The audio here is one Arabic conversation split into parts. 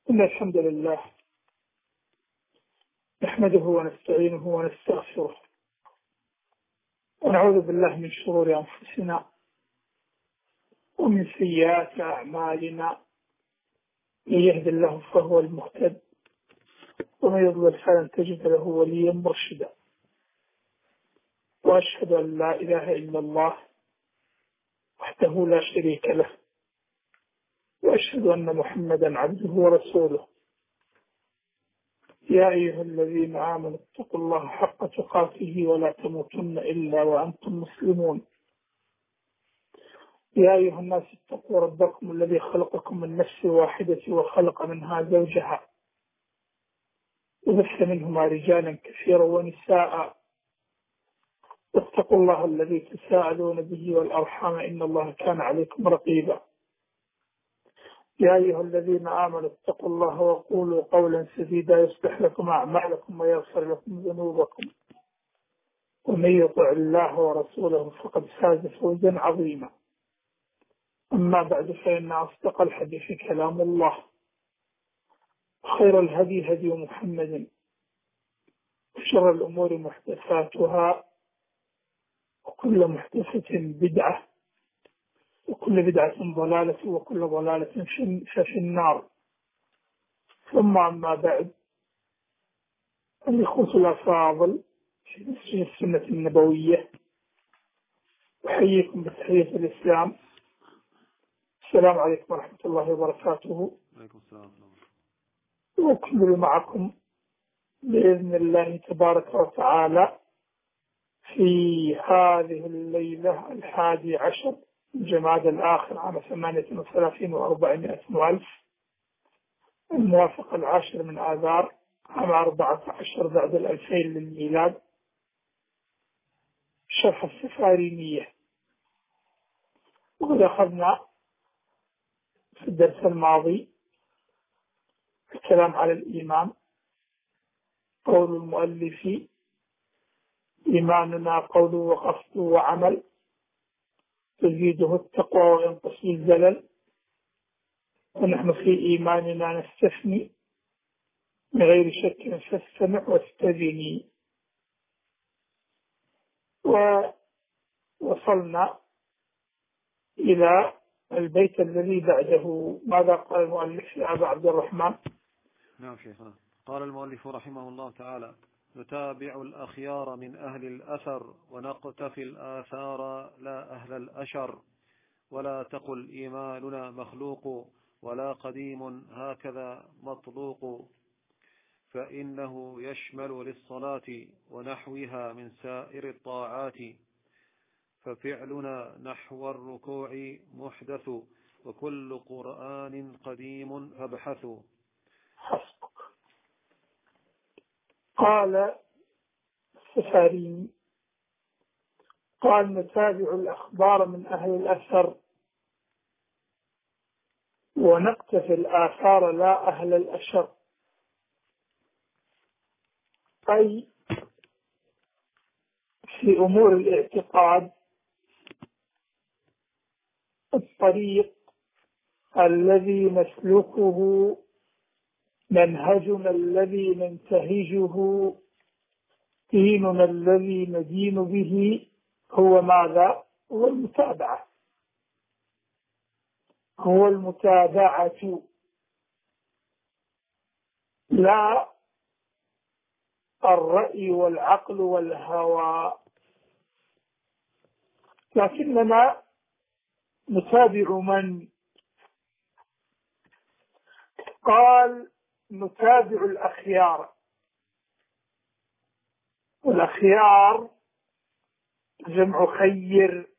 إن الحمد لله نحمده ونستعينه ونستغفره ونعوذ بالله من شرور أنفسنا ومن سيئات أعمالنا. من يهد الله فهو المهتد ومن يضلل فلن تجد له وليا مرشدا. وأشهد أن لا إله إلا الله وحده لا شريك له، وأشهد أن محمدا عبده ورسوله. يا أيها الذين آمنوا اتقوا الله حق تقاته ولا تموتن إلا وأنتم مسلمون. يا أيها الناس اتقوا ربكم الذي خلقكم من نفس واحدة وخلق منها زوجها وبث منهما رجالا كثيرا ونساء، واتقوا الله الذي تساءلون به والأرحام إن الله كان عليكم رقيبا. يا أيها الذين آمنوا اتقوا الله وقولوا قولا سديدا يصلح لكم أعمالكم ويغفر لكم ذنوبكم، ومن يطع الله ورسوله فقد فاز فوزا عظيما. أما بعد، فإن أصدق الحديث كلام الله، خير الهدي هدي محمد، وشر الأمور محدثاتها، وكل محدثة بدعة، وكل بدعة ضلالة، وكل ضلالة في النار. ثم أما بعد، الإخوة الأفاضل في مسجد السنة النبوية، أحييكم بتحية الإسلام. السلام عليكم ورحمة الله وبركاته. عليكم السلام. وأكمل معكم بإذن الله تبارك وتعالى في هذه الليلة 11 من جماد الآخر عام 38 و400 وألف، الموافق 10 من آذار عام 14 بعد 2000 للميلاد. شرح السفارينية. وقد أخذنا في الدرس الماضي الكلام على الإيمان. قول المؤلف: إيماننا قول وقصد وعمل، تزيده التقوى وينقص الزلل، ونحن في إيماننا نستثني من غير شك فاستمع واستذني. ووصلنا إلى البيت الذي بعده. ماذا قال المؤلف يا أبا عبد الرحمن؟ نعم شيخنا. قال المؤلف رحمه الله تعالى: نتابع الأخيار من أهل الأثر ونقتفي الآثار لا أهل الأشر، ولا تقل إيماننا مخلوق ولا قديم هكذا مطلوق، فإنه يشمل للصلاة ونحوها من سائر الطاعات، ففعلنا نحو الركوع محدث، وكل قرآن قديم فابحثوا. حسبك. قال السفاريني: قال نتابع الأخبار من أهل الأثر ونقتفي الآثار لا أهل الأشر. أي في أمور الاعتقاد، الطريق الذي نسلكه، منهجنا الذي ننتهجه، ديننا الذي ندين به، هو ماذا؟ هو المتابعة. هو المتابعة، لا الرأي والعقل والهوى. لكننا نتابع من؟ قال نتابع الأخيار. والأخيار جمع خير.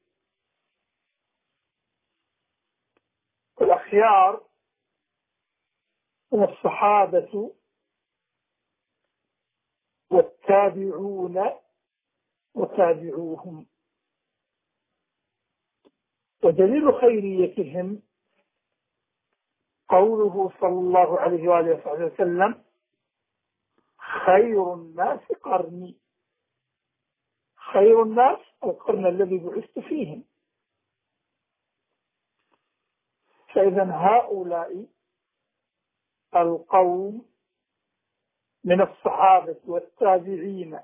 والأخيار هم الصحابة والتابعون وتابعوهم. ودليل خيريتهم قوله صلى الله عليه وآله وسلم: خير الناس قرني. خير الناس القرن الذي بعثت فيهم. فإذا هؤلاء القوم من الصحابة والتابعين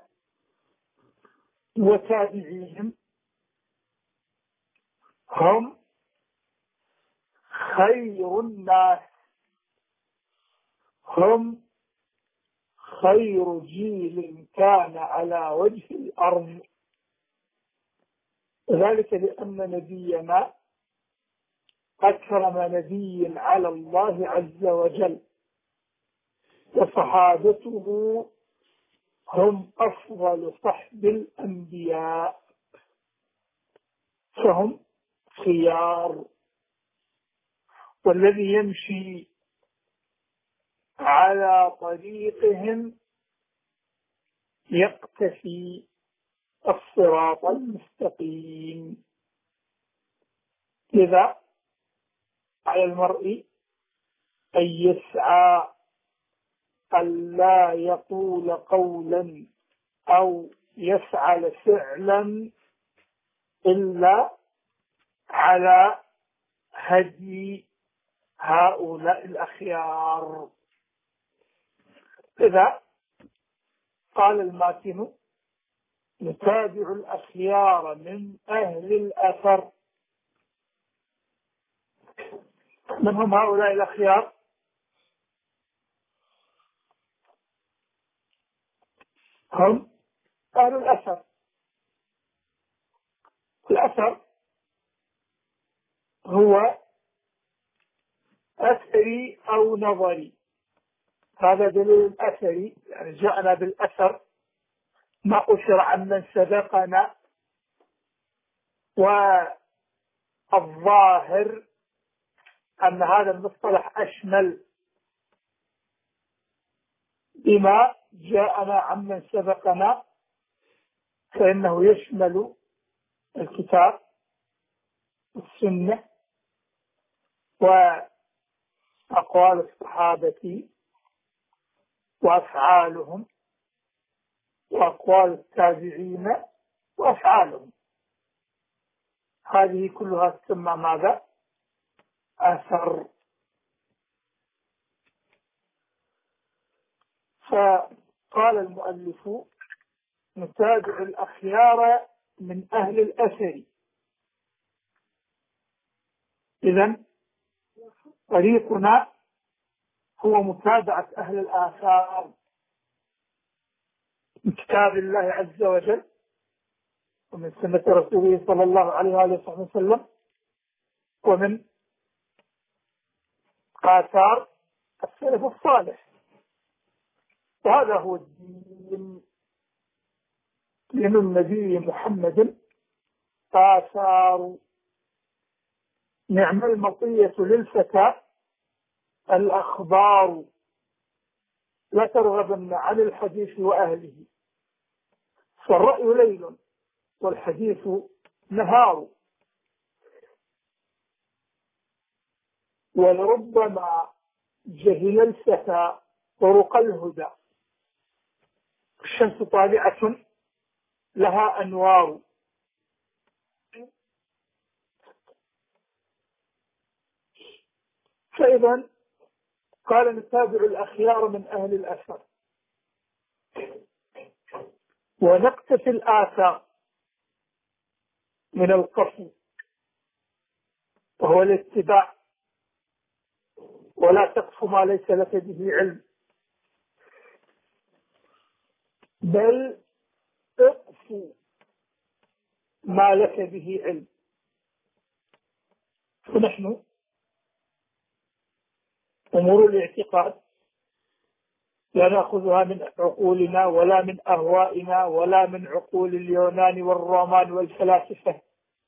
وتابعيهم هم خير الناس، هم خير جيل كان على وجه الأرض. ذلك لأن نبينا أكرم نبي على الله عز وجل، وصحابته هم أفضل صحب الأنبياء، فهم خيار. والذي يمشي على طريقهم يقتفي الصراط المستقيم. لذا على المرء أن يسعى ألا يقول قولا أو يفعل فعلا إلا على هدي هؤلاء الأخيار. إذا قال الماتن: نتابع الأخيار من أهل الأثر. من هم هؤلاء الأخيار؟ هم أهل الأثر. الأثر هو أثري أو نظري. هذا دليل أثري، يعني جاءنا بالأثر ما أشر عن من سبقنا، والظاهر أن هذا المصطلح أشمل بما جاءنا عن من سبقنا، فإنه يشمل الكتاب والسنة وأقوال الصحابة وأفعالهم وأقوال التابعين وأفعالهم. هذه كلها تسمى ماذا؟ أثر. فقال المؤلف: نتابع الأخيار من أهل الأثر. إذن طريقنا هو متابعة أهل الآثار من كتاب الله عز وجل ومن سنة رسوله صلى الله عليه وآله وسلم ومن آثار السلف الصالح. وهذا هو الدين، دين النبي محمد آثار. نعم المطية للفتى الأخبار، لا ترغبن عن الحديث وأهله، فالرأي ليل والحديث نهار. ولربما جهل الفتى طرق الهدى، الشمس طالعة لها أنوار. فإذا قال: نتابع الأخيار من أهل الأثر ونقتفي الآثار من القصد، وهو الاتباع، ولا تقف ما ليس لك به علم، بل اقف ما لك به علم. فنحن أمور الاعتقاد لا نأخذها من عقولنا ولا من أهوائنا ولا من عقول اليونان والرومان والفلاسفة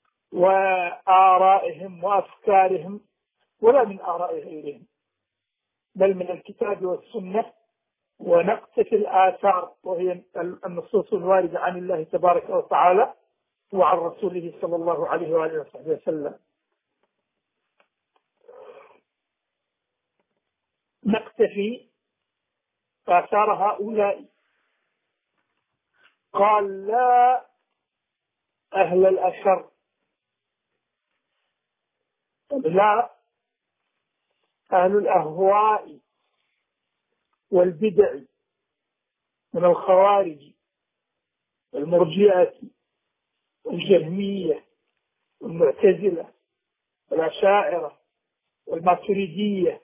وآرائهم وأفكارهم ولا من آراء غيرهم، بل من الكتاب والسنة، ونقتفي الآثار وهي النصوص الواردة عن الله تبارك وتعالى وعن رسوله صلى الله عليه وآله وسلم. نقتفي آثار هؤلاء. قال: لا أهل الأشر، لا أهل الأهواء والبدع من الخوارج والمرجئة والجهمية والمعتزلة والأشاعرة والماتريدية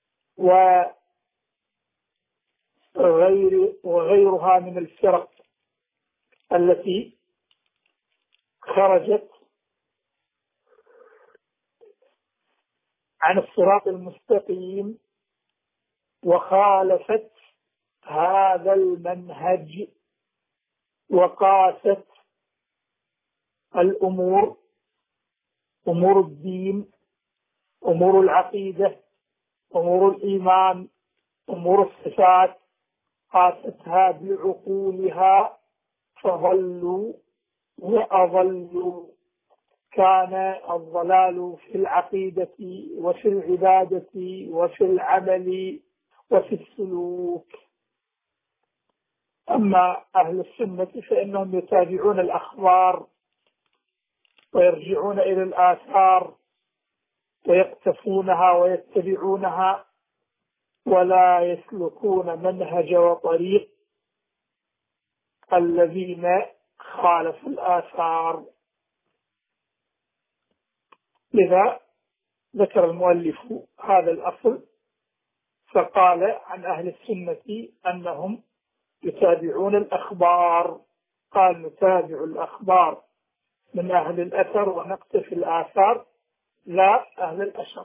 وغيرها من الفرق التي خرجت عن الصراط المستقيم وخالفت هذا المنهج وقاست الأمور، أمور الدين، أمور العقيدة، أمور الإيمان، أمور الصفات، قاستها بعقولها فضلوا وأضلوا. كان الضلال في العقيدة وفي العبادة وفي العمل وفي السلوك. أما أهل السنة فإنهم يتابعون الأخبار ويرجعون إلى الآثار ويقتفونها ويتبعونها، ولا يسلكون منهج وطريق الذين خالفوا الآثار. لذا ذكر المؤلف هذا الأصل فقال عن أهل السنة أنهم يتابعون الأخبار. قال نتابع الأخبار من أهل الأثر ونقتفي الآثار لا أهل الأشر.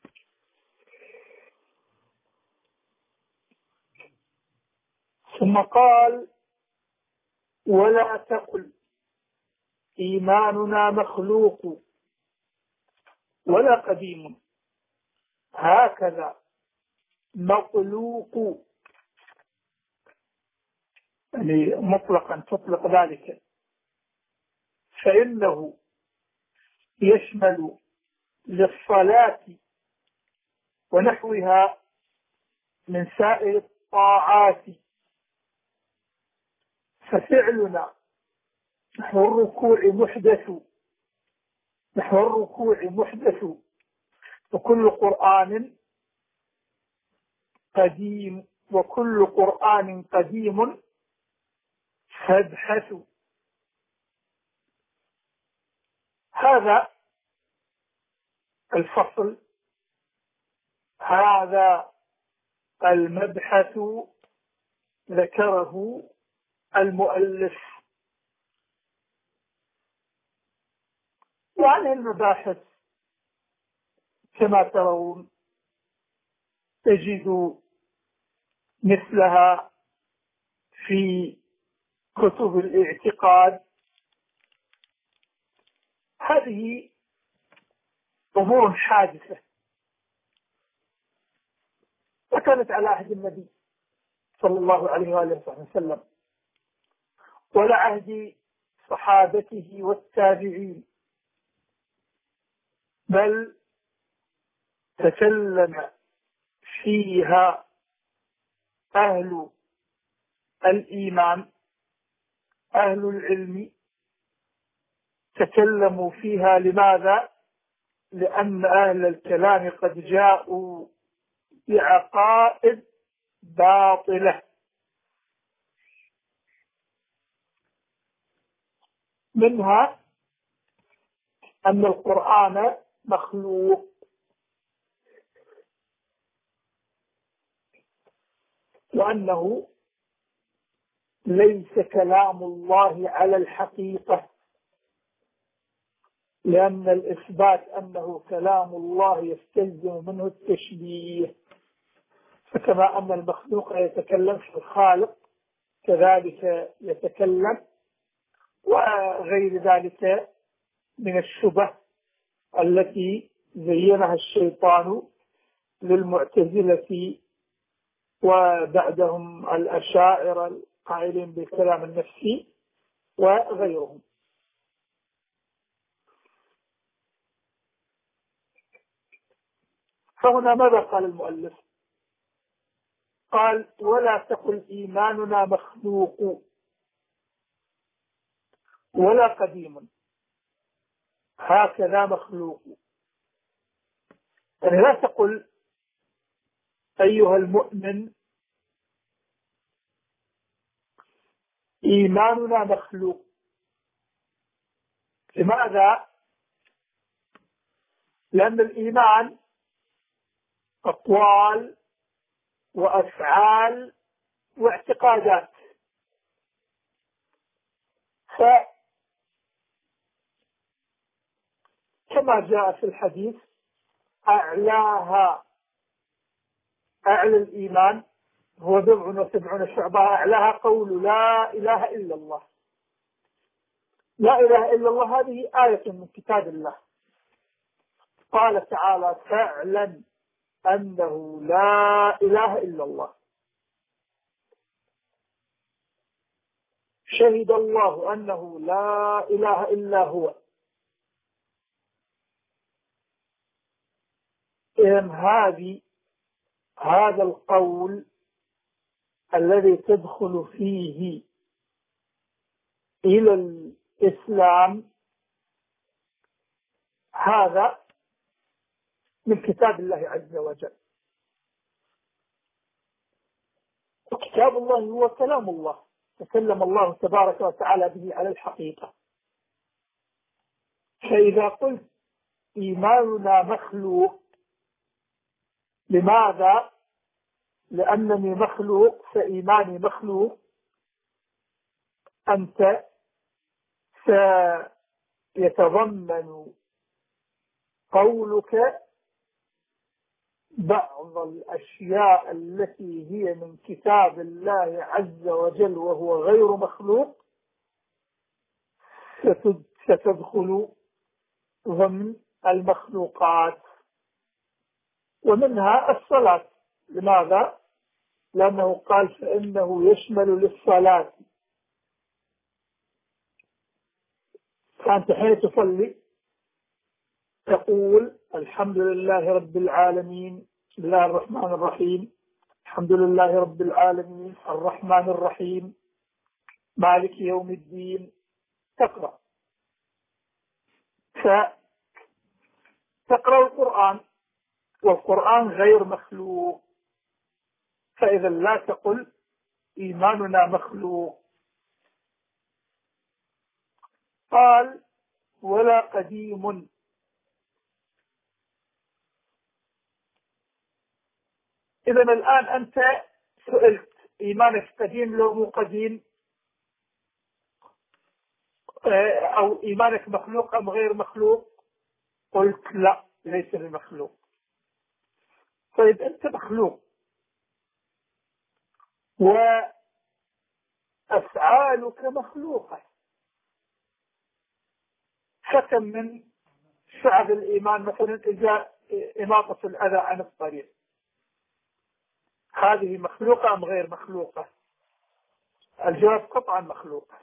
ثم قال ولا تقل إيماننا مخلوق ولا قديم، هكذا مخلوق، يعني مطلقا تطلق ذلك، فإنه يشمل للصلاة ونحوها من سائر الطاعات، ففعلنا نحو الركوع محدث، وكل قرآن قديم، وكل قرآن قديم فابحثوا. هذا الفصل، هذا المبحث ذكره المؤلف. وعن المباحث كما ترون تجد مثلها في كتب الاعتقاد. هذه أمور حادثة وكانت على عهد النبي صلى الله عليه وآله وسلم وعلى عهد صحابته والتابعين، بل تكلم فيها أهل الإيمان، أهل العلم تكلموا فيها. لماذا؟ لأن أهل الكلام قد جاءوا بعقائد باطلة، منها أن القرآن مخلوق، وأنه ليس كلام الله على الحقيقة، لأن الإثبات أنه كلام الله يستلزم منه التشبيه، فكما أن المخلوق يتكلم في الخالق كذلك يتكلم، وغير ذلك من الشبه التي زينها الشيطان للمعتزلة وبعدهم الأشاعرة القائلين بالكلام النفسي وغيرهم. فهنا ماذا قال المؤلف؟ قال ولا تقل إيماننا مخلوق ولا قديم، هكذا مخلوق. يعني لا تقل أيها المؤمن إيماننا مخلوق. لماذا؟ لأن الإيمان أقوال وأفعال واعتقادات، فكما جاء في الحديث أعلى الإيمان هو 77 شعبة، أعلاها قول لا إله إلا الله. لا إله إلا الله هذه آية من كتاب الله، قال تعالى فاعلم أنه لا إله إلا الله، شهد الله أنه لا إله إلا هو. إذن هذا القول الذي تدخل فيه إلى الإسلام هذا من كتاب الله عز وجل. وكتاب الله هو كلام الله، تكلم الله تبارك وتعالى به على الحقيقة. فإذا قلت إيماننا مخلوق، لماذا؟ لأنني مخلوق فإيماني مخلوق، أنت سيتضمن قولك بعض الأشياء التي هي من كتاب الله عز وجل وهو غير مخلوق، ستدخل ضمن المخلوقات، ومنها الصلاة. لماذا؟ لأنه قال فإنه يشمل للصلاة. فأنت حين تصلي تقول الحمد لله رب العالمين، بسم الله الرحمن الرحيم، الحمد لله رب العالمين الرحمن الرحيم مالك يوم الدين، تقرأ. فتقرأ القرآن، والقرآن غير مخلوق، فإذا لا تقل إيماننا مخلوق. قال ولا قديم. إذا الآن أنت سئلت إيمانك قديم لو مو قديم، أو إيمانك مخلوق أم غير مخلوق؟ قلت لا، ليس بمخلوق. طيب أنت مخلوق وأفعالك مخلوقة، فكم من شعب الإيمان مثلا إذا إماطة الأذى عن الطريق، هذه مخلوقة أم غير مخلوقة؟ الجواب قطعا مخلوقة.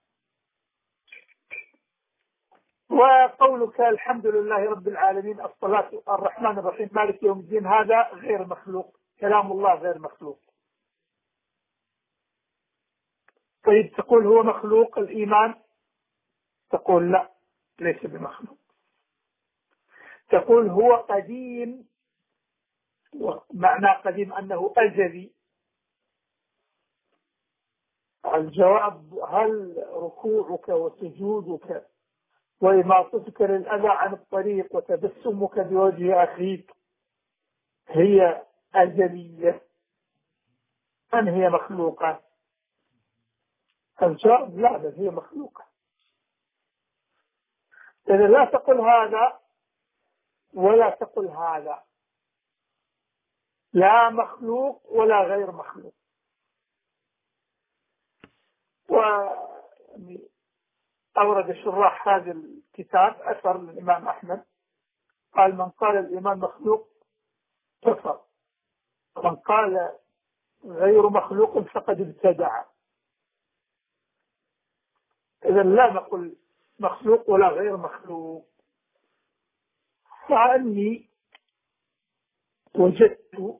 وقولك الحمد لله رب العالمين الصلاة الرحمن الرحيم مالك يوم الدين، هذا غير مخلوق، كلام الله غير مخلوق. طيب تقول هو مخلوق الإيمان؟ تقول لا، ليس بمخلوق. تقول هو قديم، ومعنى قديم أنه أزلي. الجواب هل ركوعك وسجودك وإماطتك للأذى عن الطريق وتبسمك بوجه أخيك هي أزلية أم هي مخلوقة؟ الجواب لا، بل هي مخلوقة. إذا لا تقل هذا ولا تقل هذا، لا مخلوق ولا غير مخلوق. وأورد شراح هذا الكتاب أثر للإمام أحمد قال من قال الإيمان مخلوق كفر، ومن قال غير مخلوق فقد ابتدع. إذا لا نقول مخلوق ولا غير مخلوق. مع أني وجدت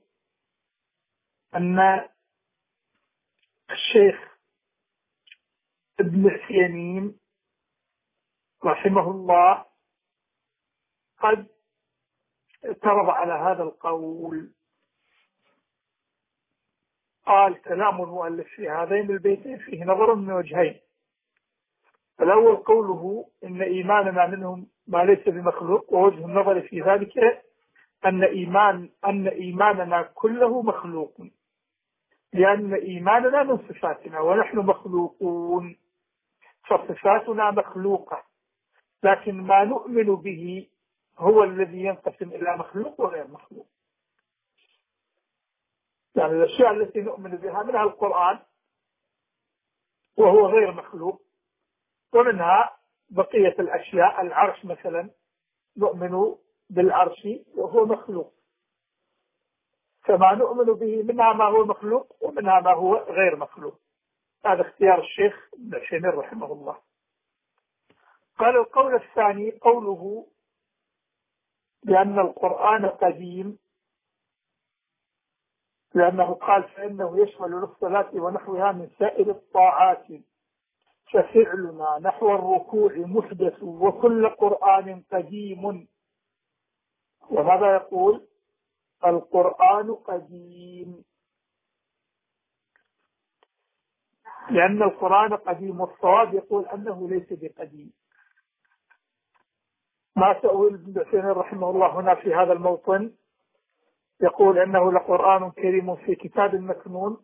أن الشيخ ابن عثيمين رحمه الله قد اعترض على هذا القول، قال كلام المؤلف في هذين البيتين فيه نظر من وجهين. الأول قوله إن إيماننا منهم ما ليس بمخلوق، ووجه النظر في ذلك أن إيماننا كله مخلوق، لأن إيماننا من صفاتنا ونحن مخلوقون، فصفاتنا مخلوقة، لكن ما نؤمن به هو الذي ينقسم إلى مخلوق وغير مخلوق. يعني الأشياء التي نؤمن بها منها القرآن وهو غير مخلوق، ومنها بقية الأشياء، العرش مثلا نؤمن بالعرش وهو مخلوق، فما نؤمن به منها ما هو مخلوق ومنها ما هو غير مخلوق. هذا اختيار الشيخ ابن عثيمين رحمه الله. قال القول الثاني قوله بأن القرآن قديم، لأنه قال فإنه يشمل الصلاة ونحوها من سائر الطاعات، ففعلنا نحو الركوع محدث وكل قرآن قديم. وماذا يقول؟ القرآن قديم، لأن القرآن قديم، والصواب يقول أنه ليس بقديم. ما تأويل ابن عثيمين رحمه الله هنا في هذا الموطن؟ يقول أنه لقرآن كريم في كتاب مكنون.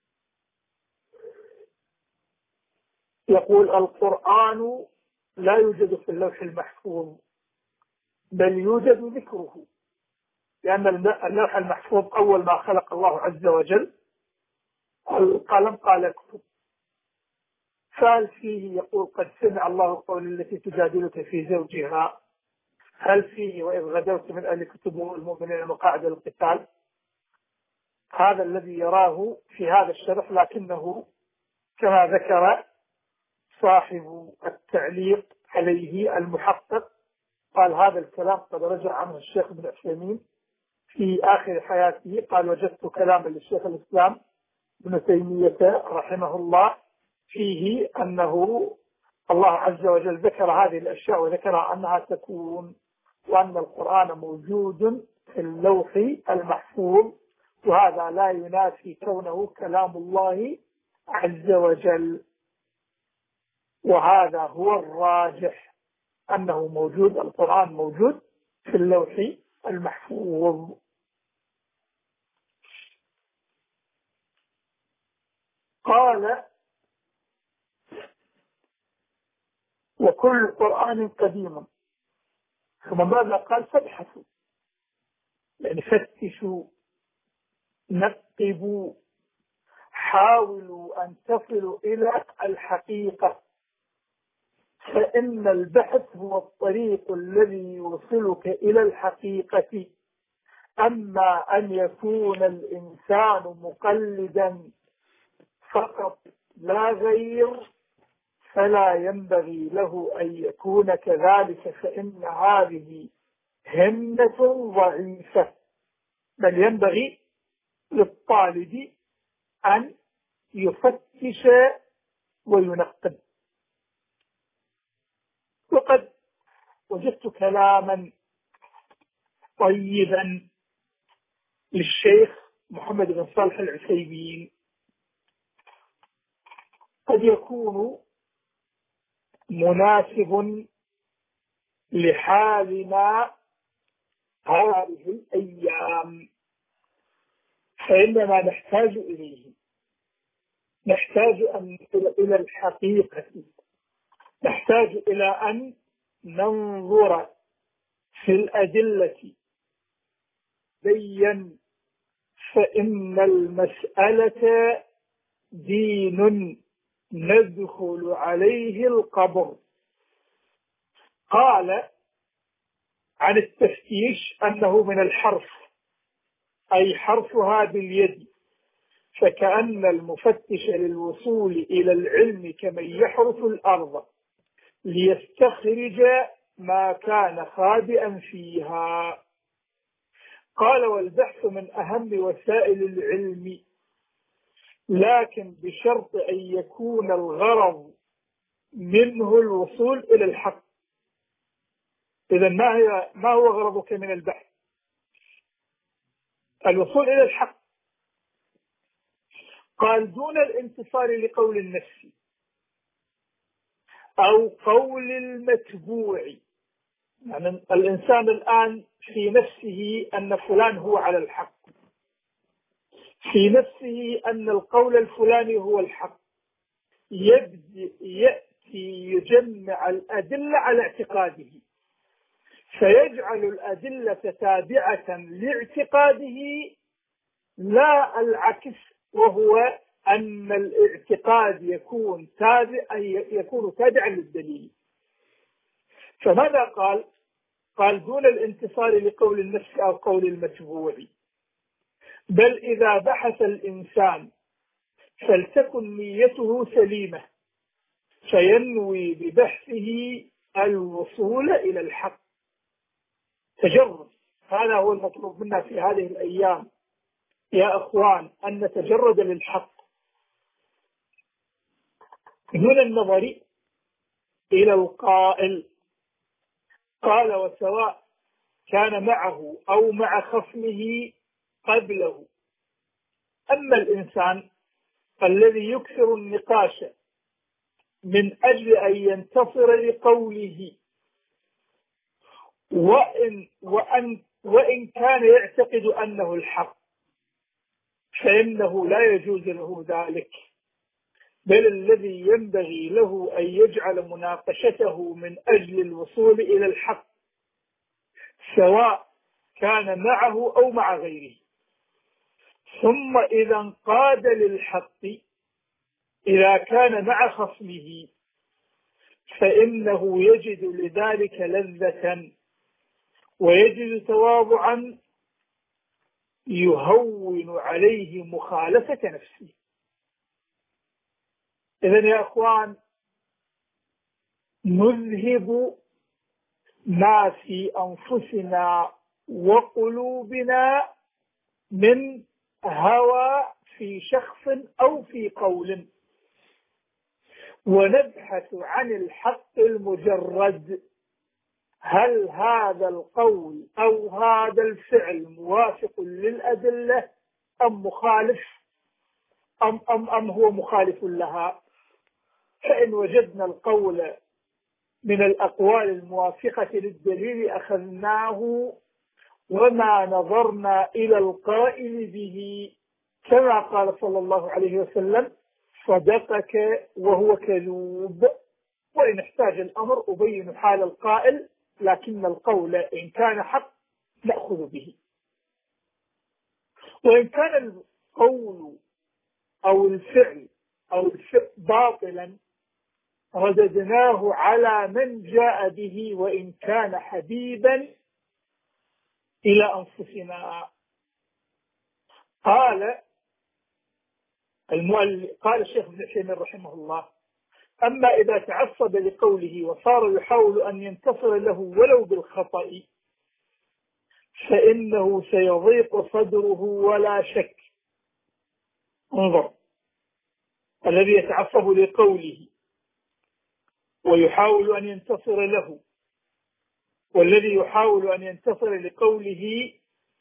يقول القرآن لا يوجد في اللوح المحفوظ، بل يوجد ذكره، لأن اللوح المحفوظ أول ما خلق الله عز وجل القلم قال اكتب، فهل فيه يقول قد سمع الله قول التي تجادلك في زوجها؟ هل فيه وإذ غدوت من أهلك تبوء المؤمنين مقاعد القتال؟ هذا الذي يراه في هذا الشرح، لكنه كما ذكر صاحب التعليق عليه المحقق قال هذا الكلام قد رجع عنه الشيخ ابن عثيمين في آخر حياته. قال وجدت كلاما للشيخ الإسلام ابن تيمية رحمه الله فيه أنه الله عز وجل ذكر هذه الأشياء وذكر أنها تكون، وأن القرآن موجود في اللوح المحفوظ، وهذا لا ينافي كونه كلام الله عز وجل، وهذا هو الراجح أنه موجود، القرآن موجود في اللوح المحفوظ. قال وكل قرآن قديم، ثم ماذا قال؟ فابحثوا، يعني فتشوا، نقبوا، حاولوا أن تصلوا إلى الحقيقة، فإن البحث هو الطريق الذي يوصلك إلى الحقيقة. أما أن يكون الإنسان مقلدا فقط لا غير فلا ينبغي له أن يكون كذلك، فإن هذه همة ضعيفة، بل ينبغي للطالب أن يفتش وينقب. وقد وجدت كلاما طيبا للشيخ محمد بن صالح العثيمين قد يكون مناسب لحالنا هذه الأيام، فإننا نحتاج إليه، نحتاج أن نصل إلى الحقيقة، نحتاج إلى أن ننظر في الأدلة بين، فإن المسألة دين ندخل عليه القبر. قال عن التفتيش أنه من الحرف، أي حرفها باليد، فكأن المفتش للوصول إلى العلم كمن يحرث الأرض ليستخرج ما كان خابئا فيها. قال والبحث من أهم وسائل العلم، لكن بشرط أن يكون الغرض منه الوصول إلى الحق. إذا ما هو غرضك من البحث؟ الوصول إلى الحق. قال دون الانتصار لقول النفس أو قول المتبوع. يعني الإنسان الآن في نفسه أن فلان هو على الحق، في نفسه أن القول الفلاني هو الحق، يأتي يجمع الأدلة على اعتقاده، فيجعل الأدلة تابعة لاعتقاده لا العكس، وهو أن الاعتقاد يكون تابعا للدليل. فماذا قال؟ قال دون الانتصار لقول النفس أو قول المتبوع، بل إذا بحث الإنسان فلتكن نيته سليمة، فينوي ببحثه الوصول إلى الحق. تجرد، هذا هو المطلوب منا في هذه الأيام يا أخوان، أن نتجرد للحق دون النظر إلى القائل. قال وسواء كان معه أو مع خصمه قبله. أما الإنسان الذي يكثر النقاش من أجل أن ينتصر لقوله، وإن كان يعتقد أنه الحق، فإنه لا يجوز له ذلك، بل الذي ينبغي له أن يجعل مناقشته من أجل الوصول إلى الحق، سواء كان معه أو مع غيره. ثم إذا انقاد للحق إذا كان مع خصمه، فإنه يجد لذلك لذة ويجد تواضعا يهون عليه مخالفة نفسه. إذن يا أخوان، نذهب ما في أنفسنا وقلوبنا من هوى في شخص أو في قول، ونبحث عن الحق المجرد. هل هذا القول أو هذا الفعل موافق للأدلة أم مخالف أم هو مخالف لها؟ فإن وجدنا القول من الأقوال الموافقة للدليل أخذناه، وما نظرنا إلى القائل به، كما قال صلى الله عليه وسلم: صدقك وهو كذوب. وإن احتاج الأمر أبين حال القائل، لكن القول إن كان حق نأخذ به، وإن كان القول أو الفعل باطلا رددناه على من جاء به وإن كان حبيبا إلى أنفسنا. قال الشيخ ابن تيمية رحمه الله: أما إذا تعصب لقوله وصار يحاول أن ينتصر له ولو بالخطأ، فإنه سيضيق صدره ولا شك. انظر، الذي يتعصب لقوله ويحاول أن ينتصر له، والذي يحاول أن ينتصر لقوله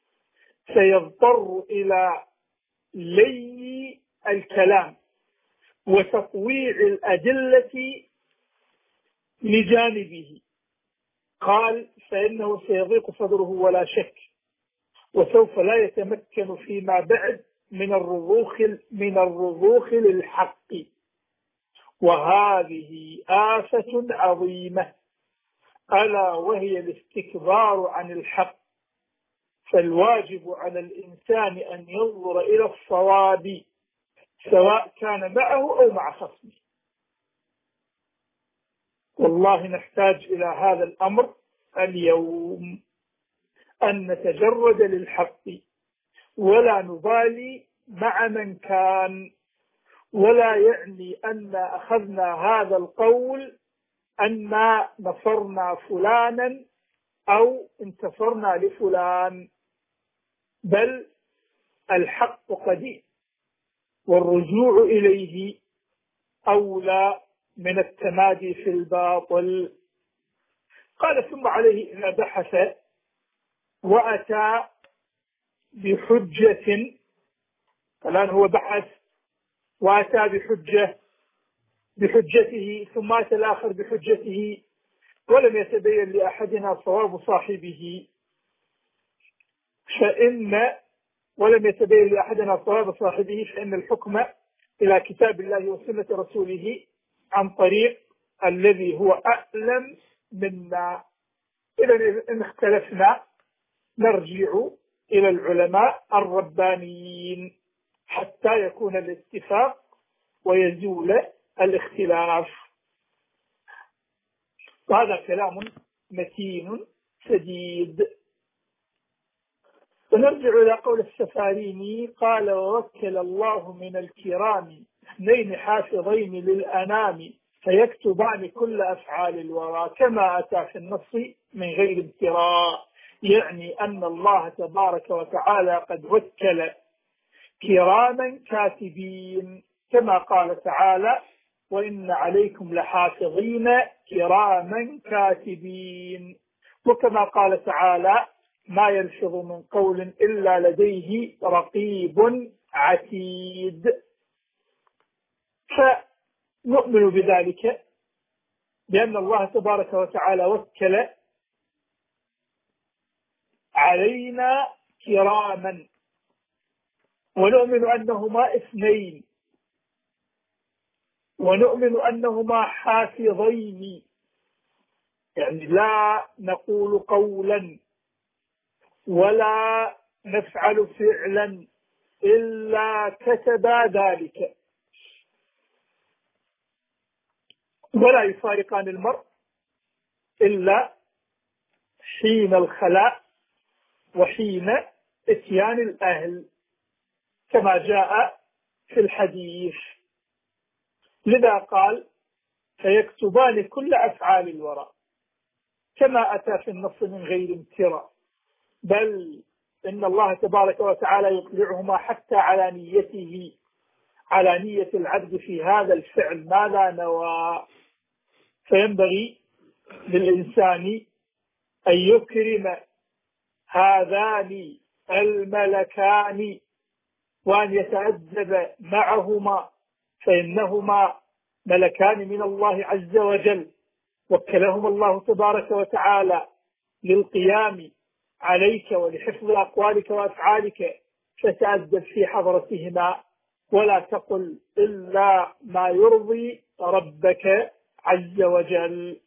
سيضطر إلى لي الكلام وتطويع الأدلة لجانبه. قال: فإنه سيضيق صدره ولا شك، وسوف لا يتمكن فيما بعد من الرضوخ للحق، وهذه آفة عظيمة، ألا وهي الاستكبار عن الحق. فالواجب على الإنسان أن ينظر إلى الصواب سواء كان معه أو مع خصمه. والله نحتاج إلى هذا الأمر اليوم، أن نتجرد للحق ولا نبالي مع من كان، ولا يعني أن أخذنا هذا القول أن نصرنا فلانا أو انتصرنا لفلان، بل الحق قديم والرجوع إليه أولى من التمادي في الباطل. قال: ثم عليه إذا بحث وأتى بحجة. الآن هو بحث وأتى بحجته ثم أتى الآخر بحجته ولم يتبين لأحدنا صواب صاحبه، فإن الحكم إلى كتاب الله وسنة رسوله عن طريق الذي هو أعلم منا. إذا إن اختلفنا نرجع إلى العلماء الربانيين حتى يكون الاتفاق ويزول الاختلاف. وهذا كلام متين سديد. ونرجع إلى قول السفاريني قال: ووكل الله من الكرام 2 حافظين للأنام فيكتبان كل أفعال الورى كما أتى في النص من غير امتراء. يعني أن الله تبارك وتعالى قد وكل كراما كاتبين كما قال تعالى: وإن عليكم لحافظين كراما كاتبين، وكما قال تعالى: ما يلفظ من قول إلا لديه رقيب عتيد. فنؤمن بذلك بأن الله تبارك وتعالى وكل علينا كراما، ونؤمن أنهما 2، ونؤمن أنهما حافظين، يعني لا نقول قولا ولا نفعل فعلا إلا كتبا ذلك، ولا يفارقان المرء إلا حين الخلاء وحين اتيان الأهل كما جاء في الحديث. لذا قال: فيكتبان كل أفعال الورى كما أتى في النص من غير امتراء، بل إن الله تبارك وتعالى يطلعهما حتى على نيته، على نية العبد في هذا الفعل ماذا نوى. فينبغي للإنسان أن يكرم هذان الملكان وأن يتأدب معهما، فإنهما ملكان من الله عز وجل وكلهما الله تبارك وتعالى للقيام عليك ولحفظ أقوالك وأفعالك، فتأدب في حضرتهما ولا تقل إلا ما يرضي ربك عز وجل.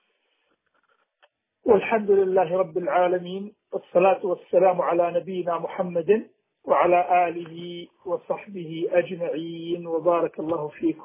والحمد لله رب العالمين، والصلاة والسلام على نبينا محمد وعلى آله وصحبه أجمعين، وبارك الله فيكم.